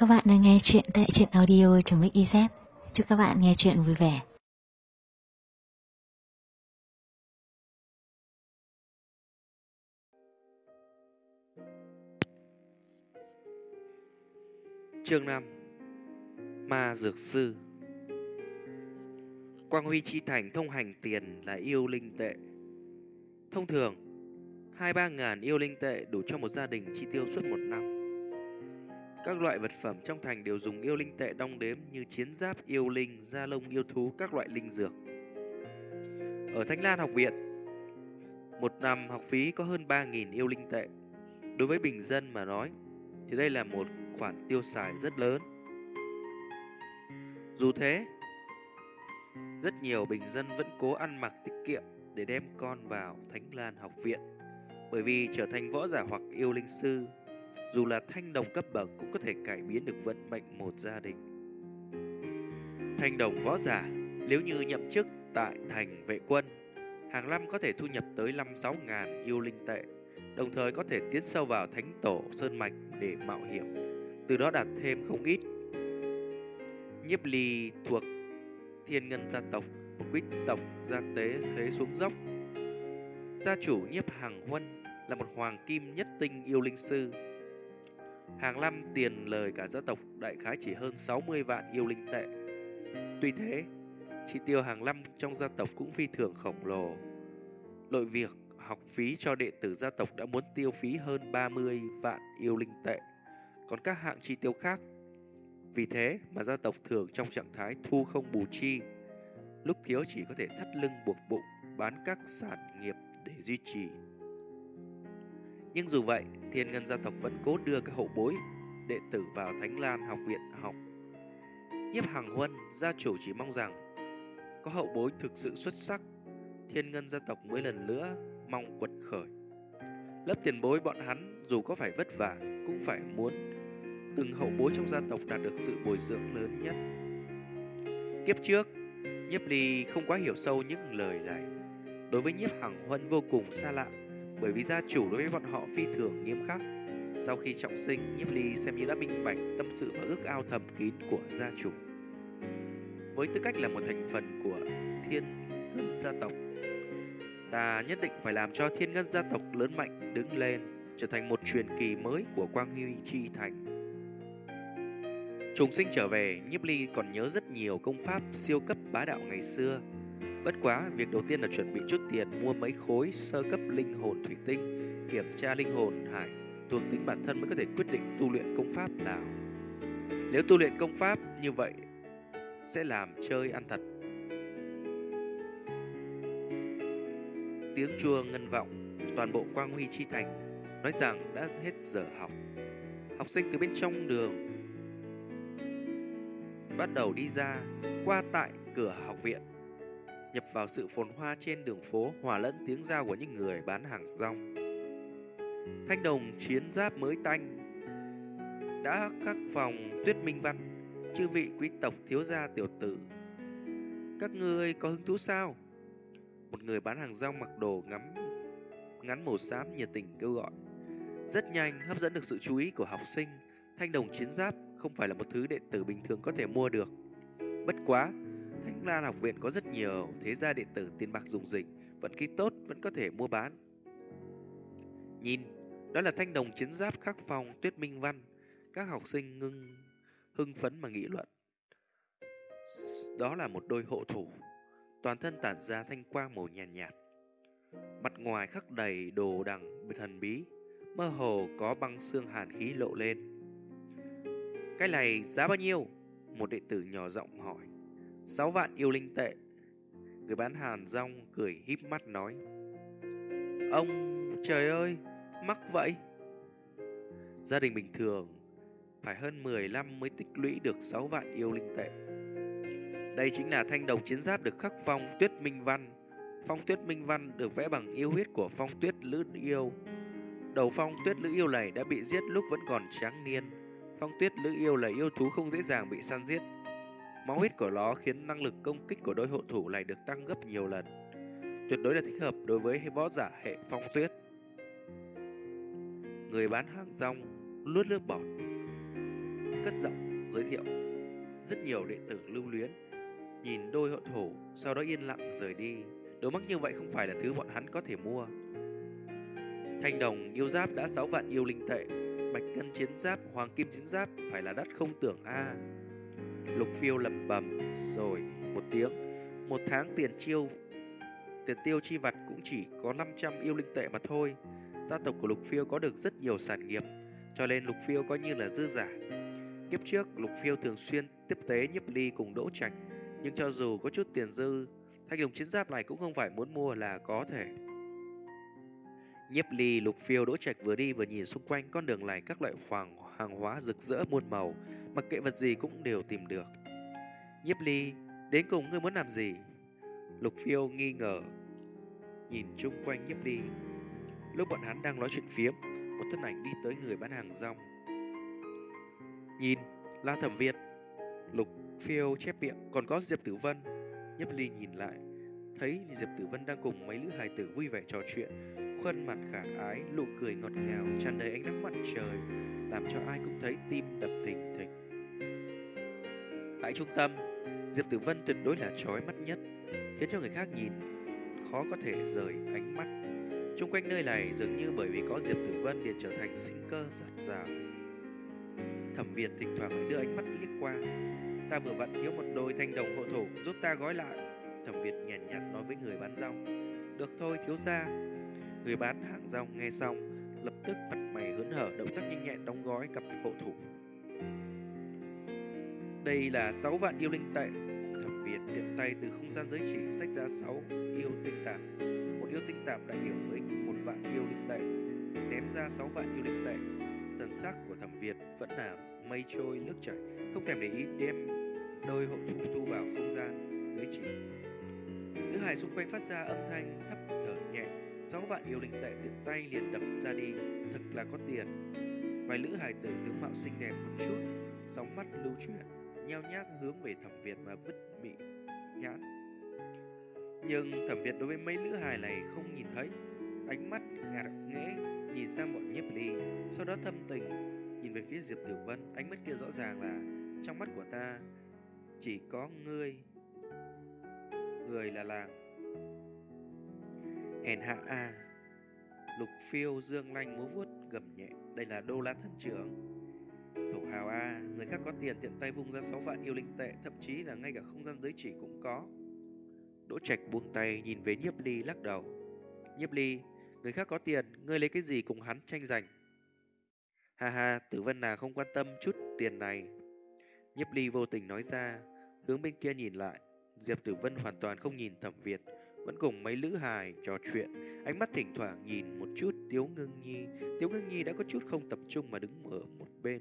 Các bạn đang nghe chuyện tại truyện audio.mix.iz. Chúc các bạn nghe chuyện vui vẻ. Chương 5. Ma Dược Sư. Quang Huy chi thành thông hành tiền là yêu linh tệ. Thông thường 2-3 ngàn yêu linh tệ đủ cho một gia đình chi tiêu suốt một năm. Các loại vật phẩm trong thành đều dùng yêu linh tệ đong đếm như chiến giáp yêu linh, da lông yêu thú, các loại linh dược. Ở Thanh Lan học viện, một năm học phí có hơn 3.000 yêu linh tệ. Đối với bình dân mà nói thì đây là một khoản tiêu xài rất lớn. Dù thế, rất nhiều bình dân vẫn cố ăn mặc tiết kiệm để đem con vào Thánh Lan học viện, bởi vì trở thành võ giả hoặc yêu linh sư, dù là thanh đồng cấp bậc cũng có thể cải biến được vận mệnh một gia đình. Thanh đồng võ giả nếu như nhậm chức tại thành vệ quân, hàng năm có thể thu nhập tới 5-6 ngàn yêu linh tệ, đồng thời có thể tiến sâu vào thánh tổ sơn mạch để mạo hiểm, từ đó đạt thêm không ít. Nhiếp Ly thuộc Thiên Ngân gia tộc, một quý tộc gia tế thế xuống dốc. Gia chủ Nhiếp Hằng Huân là một hoàng kim nhất tinh yêu linh sư. Hàng năm tiền lời cả gia tộc đại khái chỉ hơn 60 vạn yêu linh tệ. Tuy thế, chi tiêu hàng năm trong gia tộc cũng phi thường khổng lồ. Nội việc học phí cho đệ tử gia tộc đã muốn tiêu phí hơn 30 vạn yêu linh tệ, còn các hạng chi tiêu khác. Vì thế mà gia tộc thường trong trạng thái thu không bù chi, lúc thiếu chỉ có thể thắt lưng buộc bụng bán các sản nghiệp để duy trì. Nhưng dù vậy, Thiên Ngân gia tộc vẫn cố đưa các hậu bối đệ tử vào Thánh Lan học viện học. Nhiếp Hằng Huân, gia chủ chỉ mong rằng có hậu bối thực sự xuất sắc, Thiên Ngân gia tộc mới lần nữa mong quật khởi. Lớp tiền bối bọn hắn dù có phải vất vả cũng phải muốn từng hậu bối trong gia tộc đạt được sự bồi dưỡng lớn nhất. Kiếp trước, Nhiếp Ly không quá hiểu sâu những lời này. Đối với Nhiếp Hằng Huân vô cùng xa lạ, bởi vì gia chủ đối với bọn họ phi thường nghiêm khắc. Sau khi trọng sinh, Nhiếp Ly xem như đã minh bạch tâm sự và ước ao thầm kín của gia chủ. Với tư cách là một thành phần của Thiên Ngân gia tộc, ta nhất định phải làm cho Thiên Ngân gia tộc lớn mạnh đứng lên, trở thành một truyền kỳ mới của Quang Huy chi thành. Trùng sinh trở về, Nhiếp Ly còn nhớ rất nhiều công pháp siêu cấp bá đạo ngày xưa. Bất quá, việc đầu tiên là chuẩn bị chút tiền mua mấy khối sơ cấp linh hồn thủy tinh, kiểm tra linh hồn hải, thuộc tính bản thân mới có thể quyết định tu luyện công pháp nào. Nếu tu luyện công pháp như vậy sẽ làm chơi ăn thật. Tiếng chuông ngân vọng, toàn bộ Quang Huy chi thành nói rằng đã hết giờ học. Học sinh từ bên trong đường bắt đầu đi ra, qua tại cửa học viện, nhập vào sự phồn hoa trên đường phố, hòa lẫn tiếng rao của những người bán hàng rong. Thanh đồng chiến giáp mới tanh đã khắc phòng tuyết minh văn. Chư vị quý tộc thiếu gia tiểu tử, các ngươi có hứng thú sao? Một người bán hàng rong mặc đồ ngắn màu xám nhiệt tình kêu gọi. Rất nhanh hấp dẫn được sự chú ý của học sinh. Thanh đồng chiến giáp không phải là một thứ đệ tử bình thường có thể mua được. Bất quá, Thánh Lan học viện có rất nhiều thế gia đệ tử tiền bạc rủng rỉnh, vận khí tốt vẫn có thể mua bán. Nhìn, đó là thanh đồng chiến giáp khắc phong tuyết minh văn. Các học sinh hưng phấn mà nghị luận. Đó là một đôi hộ thủ, toàn thân tản ra thanh quang màu nhàn nhạt, mặt ngoài khắc đầy đồ đằng thần bí, mơ hồ có băng xương hàn khí lộ lên. Cái này giá bao nhiêu? Một đệ tử nhỏ giọng hỏi. 6 vạn yêu linh tệ. Người bán hàng rong cười híp mắt nói. Ông trời ơi, mắc vậy. Gia đình bình thường phải hơn 10 năm mới tích lũy được 6 vạn yêu linh tệ. Đây chính là thanh đồng chiến giáp được khắc phong tuyết minh văn. Phong tuyết minh văn được vẽ bằng yêu huyết của phong tuyết lữ yêu. Đầu phong tuyết lữ yêu này đã bị giết lúc vẫn còn tráng niên. Phong tuyết lữ yêu là yêu thú không dễ dàng bị săn giết. Máu huyết của nó khiến năng lực công kích của đôi hộ thủ này được tăng gấp nhiều lần. Tuyệt đối là thích hợp đối với võ giả hệ phong tuyết. Người bán hàng rong nuốt nước bọt. cất giọng giới thiệu. Rất nhiều đệ tử lưu luyến, nhìn đôi hộ thủ, sau đó yên lặng rời đi. Đồ mắc như vậy không phải là thứ bọn hắn có thể mua. Thanh đồng yêu giáp đã 6 vạn yêu linh tệ, bạch ngân chiến giáp, hoàng kim chiến giáp phải là đắt không tưởng a. Lục Phiêu lẩm bẩm rồi một tiếng. Một tháng tiền tiêu chi vặt cũng chỉ có 500 yêu linh tệ mà thôi. Gia tộc của Lục Phiêu có được rất nhiều sản nghiệp, cho nên Lục Phiêu coi như là dư giả. Kiếp trước Lục Phiêu thường xuyên tiếp tế Nhiếp Ly cùng Đỗ Trạch, nhưng cho dù có chút tiền dư, thanh đồng chiến giáp này cũng không phải muốn mua là có thể. Nhiếp Ly, Lục Phiêu, Đỗ Trạch vừa đi vừa nhìn xung quanh con đường này, các loại hàng hóa rực rỡ muôn màu, mặc kệ vật gì cũng đều tìm được. Nhiếp Ly, đến cùng ngươi muốn làm gì? Lục Phiêu nghi ngờ nhìn chung quanh Nhiếp Ly. Lúc bọn hắn đang nói chuyện phiếm, một thân ảnh đi tới người bán hàng rong. Nhìn, là Thẩm Việt. Lục Phiêu chép miệng, còn có Diệp Tử Vân. Nhiếp Ly nhìn lại, thấy Diệp Tử Vân đang cùng mấy lữ hài tử vui vẻ trò chuyện, khuôn mặt khả ái, nụ cười ngọt ngào, tràn đầy ánh nắng mặt trời, làm cho ai cũng thấy tim đập thình thịch. Tại trung tâm, Diệp Tử Vân tuyệt đối là chói mắt nhất, khiến cho người khác nhìn khó có thể rời ánh mắt. Xung quanh nơi này dường như bởi vì có Diệp Tử Vân liền trở thành sinh cơ rạt rào. Thẩm Việt thỉnh thoảng lại đưa ánh mắt liếc qua. Ta vừa vặn thiếu một đôi thanh đồng hộ thủ, giúp ta gói lại. Thẩm Việt nhàn nhạt nói với người bán rong. Được thôi thiếu gia. Người bán hàng rong nghe xong, lập tức mặt mày hớn hở, động tác nhanh nhẹn đóng gói cặp hộ thủ. Đây là 6 vạn yêu linh tệ. Thẩm Việt tiện tay từ không gian giới chỉ xách ra 6 yêu tinh tạp. Một yêu tinh tạp đại biểu với 1 vạn yêu linh tệ, ném ra 6 vạn yêu linh tệ. Thần sắc của Thẩm Việt vẫn là mây trôi nước chảy, không thèm để ý, đem đôi hộ thủ thu vào không gian giới chỉ. Nữ hài xung quanh phát ra âm thanh thấp thở nhẹ. 6 vạn yêu linh tệ tiện tay liền đập ra đi, thật là có tiền. Vài nữ hài tử tướng mạo xinh đẹp một chút, sóng mắt lưu chuyển, nhao nhác hướng về Thẩm Việt mà vứt mị nhãn. Nhưng Thẩm Việt đối với mấy nữ hài này không nhìn thấy, ánh mắt ngạc nghễ nhìn sang bọn Nhiếp Ly, sau đó thâm tình nhìn về phía Diệp Tử Vân. Ánh mắt kia rõ ràng là trong mắt của ta chỉ có ngươi, người là làng. Hèn hạ a. Lục Phiêu dương lanh múa vuốt gầm nhẹ, đây là Đô La Thân Trưởng. Thổ hào a, người khác có tiền tiện tay vung ra 6 vạn yêu linh tệ, thậm chí là ngay cả không gian giới chỉ cũng có. Đỗ Trạch buông tay nhìn về Nhiếp Ly lắc đầu. Nhiếp Ly, người khác có tiền, ngươi lấy cái gì cùng hắn tranh giành? Ha ha, Tử Vân nào không quan tâm chút tiền này. Nhiếp Ly vô tình nói ra, hướng bên kia nhìn lại. Diệp Tử Vân hoàn toàn không nhìn Thẩm Việt, vẫn cùng mấy lữ hài trò chuyện, ánh mắt thỉnh thoảng nhìn một chút Tiếu Ngưng Nhi. Tiếu Ngưng Nhi đã có chút không tập trung mà đứng ở một bên.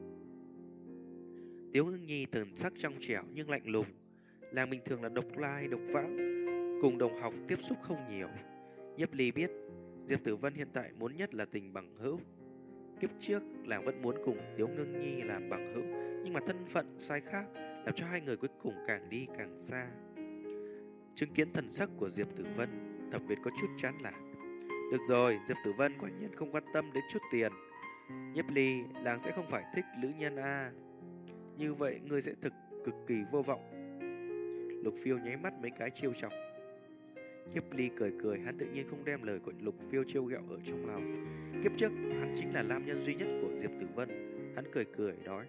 Tiếu Ngưng Nhi thần sắc trong trẻo nhưng lạnh lùng, làng bình thường là độc lai độc vãng, cùng đồng học tiếp xúc không nhiều. Nhiếp Ly biết Diệp Tử Vân hiện tại muốn nhất là tình bằng hữu. Kiếp trước làng vẫn muốn cùng Tiếu Ngưng Nhi làm bằng hữu, nhưng mà thân phận sai khác, làm cho hai người cuối cùng càng đi càng xa. Chứng kiến thần sắc của Diệp Tử Vân, Thẩm Việt có chút chán nản. Được rồi, Diệp Tử Vân quả nhiên không quan tâm đến chút tiền. Nhiếp Ly, làng sẽ không phải thích lữ nhân a. Như vậy ngươi sẽ cực kỳ vô vọng. Lục Phiêu nháy mắt mấy cái trêu chọc. Nhiếp Ly cười cười, hắn tự nhiên không đem lời của Lục Phiêu trêu ghẹo ở trong lòng. Kiếp trước hắn chính là nam nhân duy nhất của Diệp Tử Vân. Hắn cười cười nói: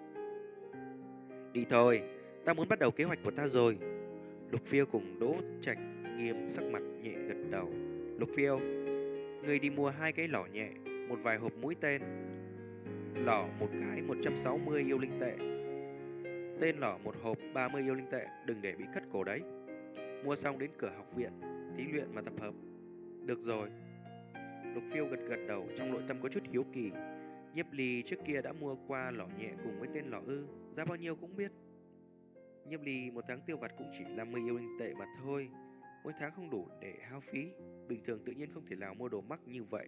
Đi thôi, ta muốn bắt đầu kế hoạch của ta rồi. Lục Phiêu cùng Đỗ Trạch nghiêm sắc mặt nhẹ gật đầu. Lục Phiêu, ngươi đi mua 2 cái lỏ nhẹ, một vài hộp mũi tên. Lỏ một cái 160 yêu linh tệ, tên lỏ một hộp 30 yêu linh tệ, đừng để bị cắt cổ đấy. Mua xong đến cửa học viện thí luyện mà tập hợp. Được rồi. Lục Phiêu gật gật đầu, trong nội tâm có chút hiếu kỳ. Nhiếp Ly trước kia đã mua qua lỏ nhẹ cùng với tên lỏ ư, giá bao nhiêu cũng biết. Nhiếp Ly một tháng tiêu vặt cũng chỉ 50 yêu linh tệ mà thôi, mỗi tháng không đủ để hao phí, bình thường tự nhiên không thể nào mua đồ mắc như vậy.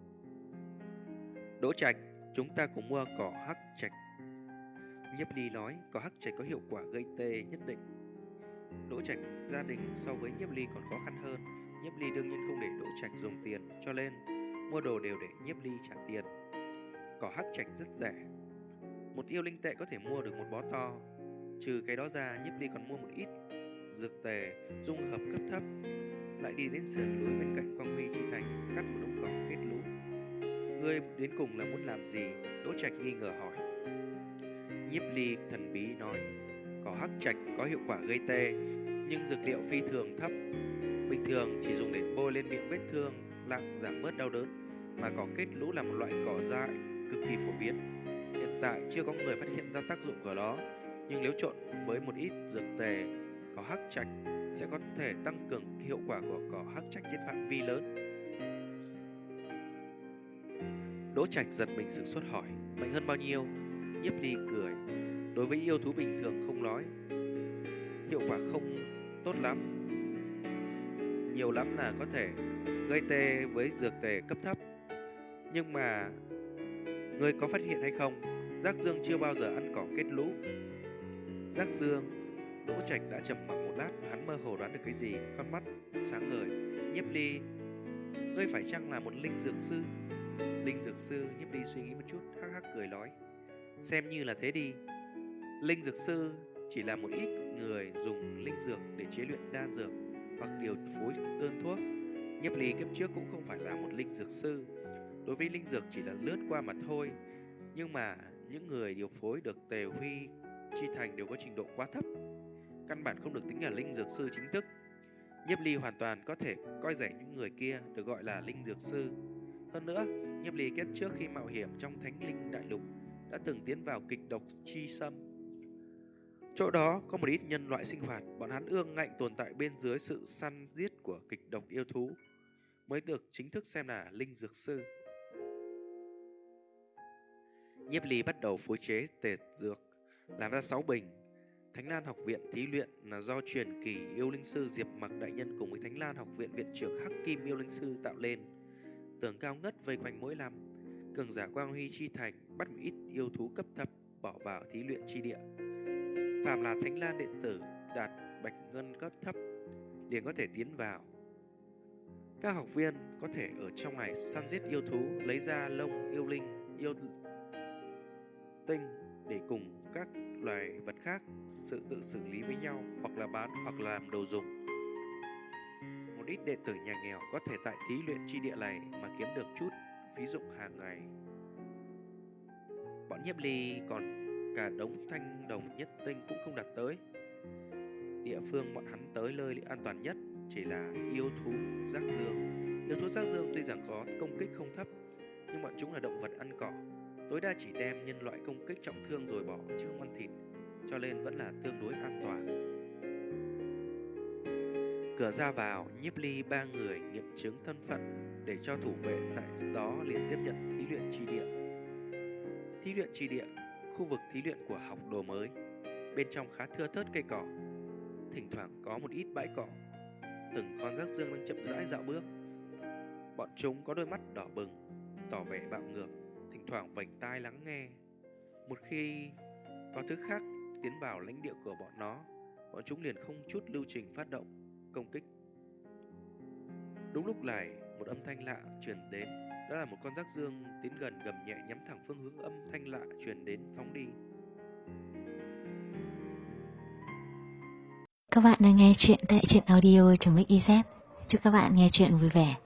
Đỗ Trạch, chúng ta cùng mua cỏ hắc trạch. Nhiếp Ly nói, cỏ hắc trạch có hiệu quả gây tê nhất định. Đỗ Trạch gia đình so với Nhiếp Ly còn khó khăn hơn, Nhiếp Ly đương nhiên không để Đỗ Trạch dùng tiền, cho nên mua đồ đều để Nhiếp Ly trả tiền. Cỏ hắc trạch rất rẻ, một yêu linh tệ có thể mua được một bó to. Trừ cái đó ra, Nhiếp Ly còn mua một ít dược tề dung hợp cấp thấp, lại đi đến sườn núi bên cạnh Quang Huy Chi Thành, cắt một đống cỏ kết lũ. Ngươi đến cùng là muốn làm gì? Đỗ Trạch nghi ngờ hỏi. Nhiếp Ly thần bí nói, cỏ hắc trạch có hiệu quả gây tê, nhưng dược liệu phi thường thấp, bình thường chỉ dùng để bôi lên miệng vết thương nặng giảm bớt đau đớn, mà cỏ kết lũ là một loại cỏ dại cực kỳ phổ biến. Hiện tại chưa có người phát hiện ra tác dụng của nó, nhưng nếu trộn với một ít dược tề cỏ hắc trạch sẽ có thể tăng cường hiệu quả của cỏ hắc trạch trên phạm vi lớn. Đỗ Trạch giật mình sửng sốt hỏi, mạnh hơn bao nhiêu? Nhiếp Ly cười, đối với yêu thú bình thường không nói, hiệu quả không tốt lắm, nhiều lắm là có thể gây tê với dược tề cấp thấp. Nhưng mà ngươi có phát hiện hay không, Giác Dương chưa bao giờ ăn cỏ kết lũ. Giác Dương? Đỗ Trạch đã trầm mặc một lát, hắn mơ hồ đoán được cái gì, con mắt sáng ngời. Nhiếp Ly, ngươi phải chăng là một linh dược sư? Linh dược sư? Nhiếp Ly suy nghĩ một chút, hắc hắc cười nói, xem như là thế đi. Linh dược sư chỉ là một ít người dùng linh dược để chế luyện đan dược hoặc điều phối đơn thuốc. Nhiếp Ly kiếp trước cũng không phải là một linh dược sư, đối với linh dược chỉ là lướt qua mà thôi. Nhưng mà những người điều phối được Tề Huy Chi Thành đều có trình độ quá thấp, căn bản không được tính là linh dược sư chính thức. Nhiếp Ly hoàn toàn có thể coi rẻ những người kia được gọi là linh dược sư. Hơn nữa, Nhiếp Ly kiếp trước khi mạo hiểm trong Thánh Linh Đại Lục đã từng tiến vào kịch độc chi sâm. Chỗ đó có một ít nhân loại sinh hoạt, bọn hắn ương ngạnh tồn tại bên dưới sự săn giết của kịch độc yêu thú, mới được chính thức xem là linh dược sư. Nhiếp Ly bắt đầu phối chế tề dược, làm ra 6 bình. Thánh Lan Học Viện thí luyện là do truyền kỳ yêu linh sư Diệp Mặc đại nhân cùng với Thánh Lan Học Viện viện trưởng Hắc Kim yêu linh sư tạo lên. Tường cao ngất vây quanh mỗi năm, cường giả Quang Huy Chi Thành bắt một ít yêu thú cấp thấp bỏ vào thí luyện chi địa. Phạm là Thánh Lan đệ tử đạt bạch ngân cấp thấp liền có thể tiến vào. Các học viên có thể ở trong này săn giết yêu thú, lấy ra lông yêu linh, yêu tinh để cùng các loài vật khác tự xử lý với nhau, hoặc là bán, hoặc là làm đồ dùng. Một ít đệ tử nhà nghèo có thể tại thí luyện chi địa này mà kiếm được chút phí dụng hàng ngày. Bọn Nhiếp Ly còn cả đống thanh đồng nhất tinh cũng không đạt tới. Địa phương bọn hắn tới nơi an toàn nhất chỉ là yêu thú Giác Dương. Yêu thú Giác Dương tuy rằng có công kích không thấp, nhưng bọn chúng là động vật ăn cỏ, tối đa chỉ đem nhân loại công kích trọng thương rồi bỏ chứ không ăn thịt, cho nên vẫn là tương đối an toàn. Cửa ra vào, Nhiếp Ly 3 người nghiệm chứng thân phận để cho thủ vệ tại đó liền tiếp nhận thí luyện chi địa. Thí luyện chi địa, khu vực thí luyện của học đồ mới. Bên trong khá thưa thớt cây cỏ, thỉnh thoảng có một ít bãi cỏ. Từng con Giác Dương đang chậm rãi dạo bước. Bọn chúng có đôi mắt đỏ bừng, tỏ vẻ bạo ngược, thỉnh thoảng vành tai lắng nghe. Một khi có thứ khác tiến vào lãnh địa của bọn chúng liền không chút lưu trình phát động công kích. Đúng lúc này, một âm thanh lạ truyền đến. Đó là một con Giác Dương tiến gần, gầm nhẹ nhắm thẳng phương hướng âm thanh lạ truyền đến, phóng đi. Các bạn đang nghe chuyện tại truyện audio.mix.iz. Chúc các bạn nghe chuyện vui vẻ.